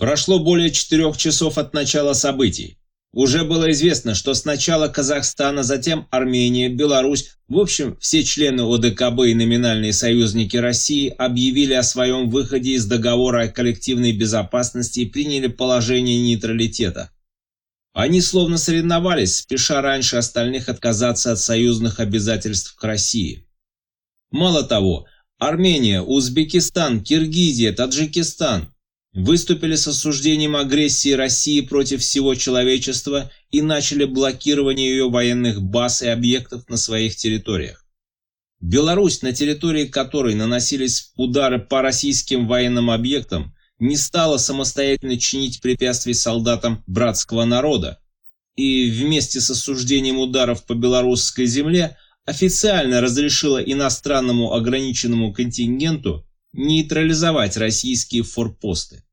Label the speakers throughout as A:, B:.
A: Прошло более 4 часов от начала событий. Уже было известно, что сначала Казахстан, а затем Армения, Беларусь, в общем, все члены ОДКБ и номинальные союзники России объявили о своем выходе из договора о коллективной безопасности и приняли положение нейтралитета. Они словно соревновались, спеша раньше остальных отказаться от союзных обязательств к России. Мало того, Армения, Узбекистан, Киргизия, Таджикистан выступили с осуждением агрессии России против всего человечества и начали блокирование ее военных баз и объектов на своих территориях. Беларусь, на территории которой наносились удары по российским военным объектам, не стала самостоятельно чинить препятствий солдатам братского народа и вместе с осуждением ударов по белорусской земле официально разрешила иностранному ограниченному контингенту нейтрализовать российские форпосты.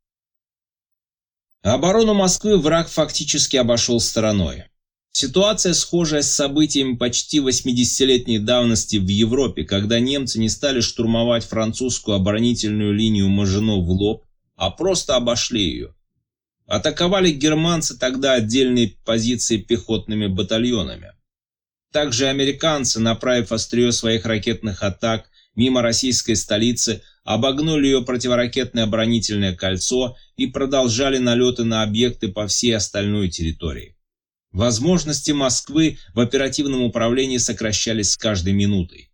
A: Оборону Москвы враг фактически обошел стороной. Ситуация схожая с событиями почти 80-летней давности в Европе, когда немцы не стали штурмовать французскую оборонительную линию Мажино в лоб, а просто обошли ее. Атаковали германцы тогда отдельные позиции пехотными батальонами. Также американцы, направив острие своих ракетных атак мимо российской столицы, обогнули ее противоракетное оборонительное кольцо и продолжали налеты на объекты по всей остальной территории. Возможности Москвы в оперативном управлении сокращались с каждой минутой.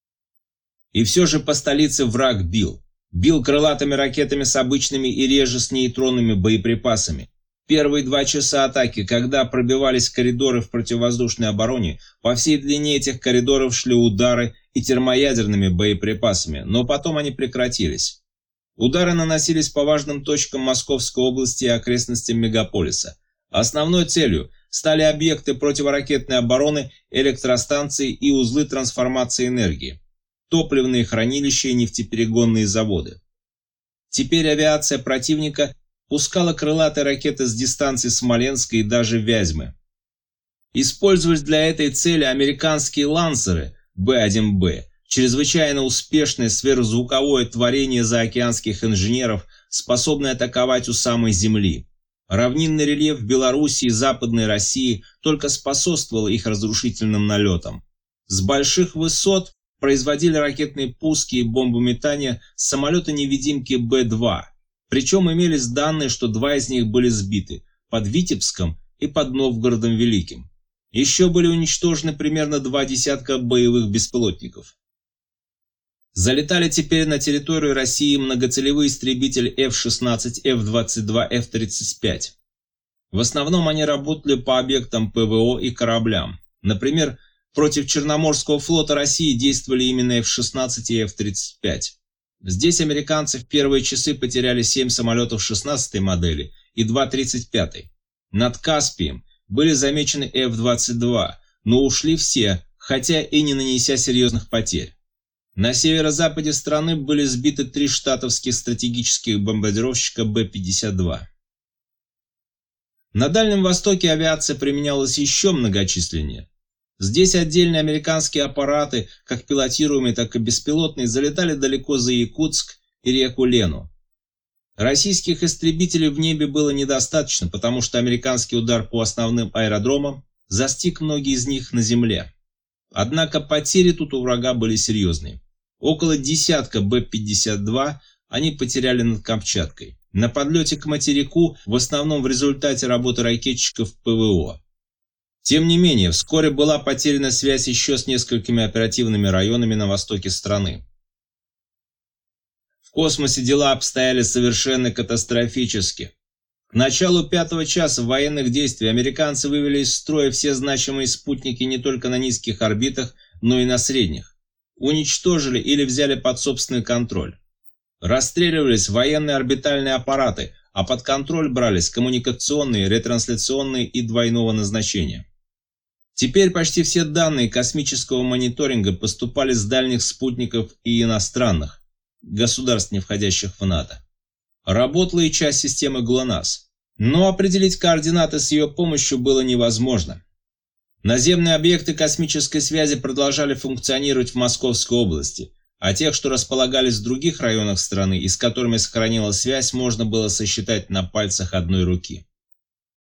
A: И все же по столице враг бил. Бил крылатыми ракетами с обычными и реже с нейтронными боеприпасами. Первые 2 часа атаки, когда пробивались коридоры в противовоздушной обороне, по всей длине этих коридоров шли удары и термоядерными боеприпасами, но потом они прекратились. Удары наносились по важным точкам Московской области и окрестностям мегаполиса. Основной целью стали объекты противоракетной обороны, электростанции и узлы трансформации энергии, топливные хранилища и нефтеперегонные заводы. Теперь авиация противника пускала крылатые ракеты с дистанции Смоленска и даже Вязьмы. Использовались для этой цели американские лансеры Б-1Б, чрезвычайно успешное сверхзвуковое творение заокеанских инженеров, способное атаковать у самой земли. Равнинный рельеф Белоруссии и Западной России только способствовал их разрушительным налетам. С больших высот производили ракетные пуски и бомбометания самолета-невидимки Б-2, причем имелись данные, что 2 из них были сбиты под Витебском и под Новгородом Великим. Еще были уничтожены примерно 2 десятка боевых беспилотников. Залетали теперь на территорию России многоцелевые истребители F-16, F-22, F-35. В основном они работали по объектам ПВО и кораблям. Например, против Черноморского флота России действовали именно F-16 и F-35. Здесь американцы в первые часы потеряли 7 самолетов 16-й модели и 2 35-й. Над Каспием были замечены F-22, но ушли все, хотя и не нанеся серьезных потерь. На северо-западе страны были сбиты 3 штатовских стратегических бомбардировщика Б-52. На Дальнем Востоке авиация применялась еще многочисленнее. Здесь отдельные американские аппараты, как пилотируемые, так и беспилотные, залетали далеко за Якутск и реку Лену. Российских истребителей в небе было недостаточно, потому что американский удар по основным аэродромам застиг многие из них на земле. Однако потери тут у врага были серьезные. Около десятка Б-52 они потеряли над Камчаткой. На подлете к материку, в основном в результате работы ракетчиков ПВО. Тем не менее, вскоре была потеряна связь еще с несколькими оперативными районами на востоке страны. В космосе дела обстояли совершенно катастрофически. К началу 5-го часа военных действий американцы вывели из строя все значимые спутники не только на низких орбитах, но и на средних. Уничтожили или взяли под собственный контроль. Расстреливались военные орбитальные аппараты, а под контроль брались коммуникационные, ретрансляционные и двойного назначения. Теперь почти все данные космического мониторинга поступали с дальних спутников и иностранных, государств, не входящих в НАТО. Работала и часть системы ГЛОНАСС, но определить координаты с ее помощью было невозможно. Наземные объекты космической связи продолжали функционировать в Московской области. а тех, что располагались в других районах страны и с которыми сохранилась связь, можно было сосчитать на пальцах одной руки.